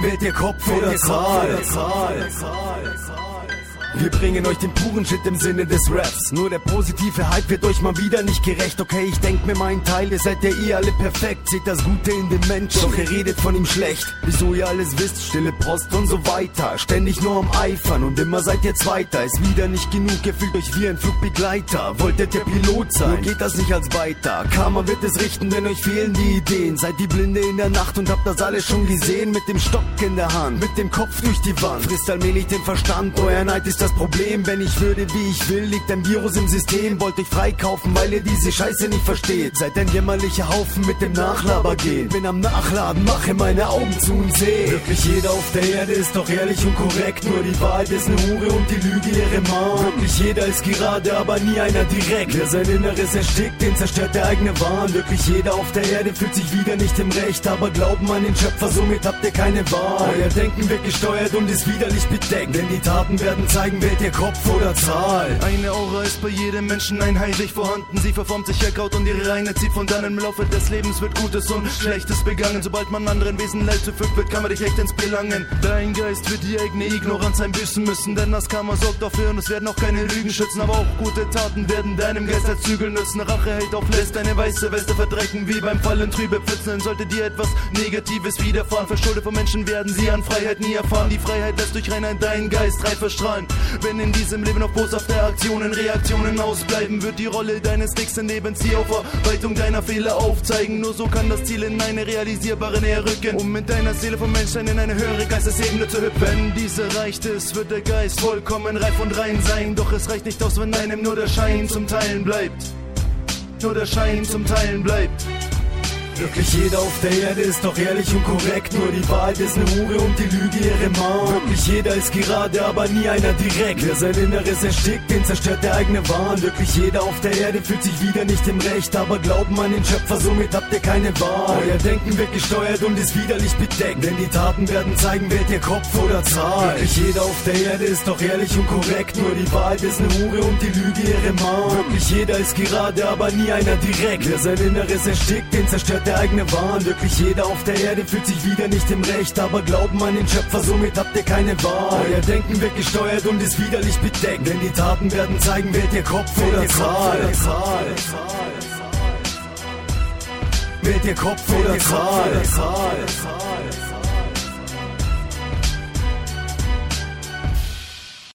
Wählt ihr Kopf oder Zahl? Wir bringen euch den puren Shit im Sinne des Raps. Nur der positive Hype wird euch mal wieder nicht gerecht. Okay, ich denk mir meinen Teil, ihr seid ja eh alle perfekt. Seht das Gute in den Menschen, doch ihr redet von ihm schlecht. Wieso ihr alles wisst, stille Post und so weiter. Ständig nur am Eifern und immer seid ihr Zweiter. Ist wieder nicht genug, ihr fühlt euch wie ein Flugbegleiter. Wolltet ihr Pilot sein, nur geht das nicht als weiter. Karma wird es richten, denn euch fehlen die Ideen. Seid die Blinde in der Nacht und habt das alles schon gesehen. Mit dem Stock in der Hand, mit dem Kopf durch die Wand. Frisst allmählich den Verstand, euer Neid ist das Problem. Wenn ich würde, wie ich will, liegt ein Virus im System. Wollt euch freikaufen, weil ihr diese Scheiße nicht versteht. Seid ein jämmerlicher Haufen mit dem Nachlaber gehen. Bin am Nachladen, mache meine Augen zu und seh. Wirklich jeder auf der Erde ist doch ehrlich und korrekt. Nur die Wahrheit ist eine Hure und die Lüge ihre Mann. Wirklich jeder ist gerade, aber nie einer direkt. Wer sein Inneres erstickt, den zerstört der eigene Wahn. Wirklich jeder auf der Erde fühlt sich wieder nicht im Recht. Aber glauben an den Schöpfer, somit habt ihr keine Wahl. Euer Denken wird gesteuert und ist widerlich bedeckt. Denn die Taten werden zeigen, wählt ihr Kopf oder Zahl. Eine Aura ist bei jedem Menschen einheitlich vorhanden. Sie verformt sich ergraut und ihre Reine zieht von dann. Im Laufe des Lebens wird Gutes und Schlechtes begangen. Sobald man anderen Wesen Leid zufügt wird, kann man dich echt ins Belangen. Dein Geist wird die eigene Ignoranz einbüßen müssen, denn das Karma sorgt dafür und es werden auch keine Lügen schützen. Aber auch gute Taten werden deinem Geist als Zügel nützen. Rache hält auf, lässt deine weiße Weste verdrecken. Wie beim Fallen trübe Pfützen, sollte dir etwas Negatives widerfahren. Verschuldet von Menschen werden sie an Freiheit nie erfahren. Die Freiheit lässt durch Reinheit deinen Geist reif verstrahlen. Wenn in diesem Leben auf boshafte Aktionen, Reaktionen ausbleiben, wird die Rolle deines nächsten Lebens die Aufarbeitung deiner Fehler aufzeigen. Nur so kann das Ziel in eine realisierbare Nähe rücken, um mit deiner Seele vom Menschen in eine höhere Geistesebene zu hüpfen. Wenn diese erreicht ist, wird der Geist vollkommen reif und rein sein. Doch es reicht nicht aus, wenn einem nur der Schein zum Teilen bleibt. Nur der Schein zum Teilen bleibt. Wirklich jeder auf der Erde ist doch ehrlich und korrekt. Nur die Wahrheit ist eine Hure und die Lüge ihre Mann. Wirklich jeder ist gerade, aber nie einer direkt. Wer sein Inneres erstickt, den zerstört der eigene Wahn. Wirklich jeder auf der Erde fühlt sich wieder nicht im Recht. Aber glauben an den Schöpfer, somit habt ihr keine Wahl. Euer Denken wird gesteuert und ist widerlich bedeckt. Denn die Taten werden zeigen, wählt ihr Kopf oder Zahl. Wirklich jeder auf der Erde ist doch ehrlich und korrekt. Nur die Wahrheit ist eine Hure und die Lüge ihre Mann. Wirklich jeder ist gerade, aber nie einer direkt. Wer sein Inneres erstickt, den zerstört der eigene Wahn. Wirklich jeder auf der Erde fühlt sich wieder nicht im Recht. Aber glauben an den Schöpfer, somit habt ihr keine Wahl. Euer Denken wird gesteuert und ist widerlich bedeckt. Denn die Taten werden zeigen, wählt ihr Kopf oder Zahl. Wählt ihr Kopf oder Zahl.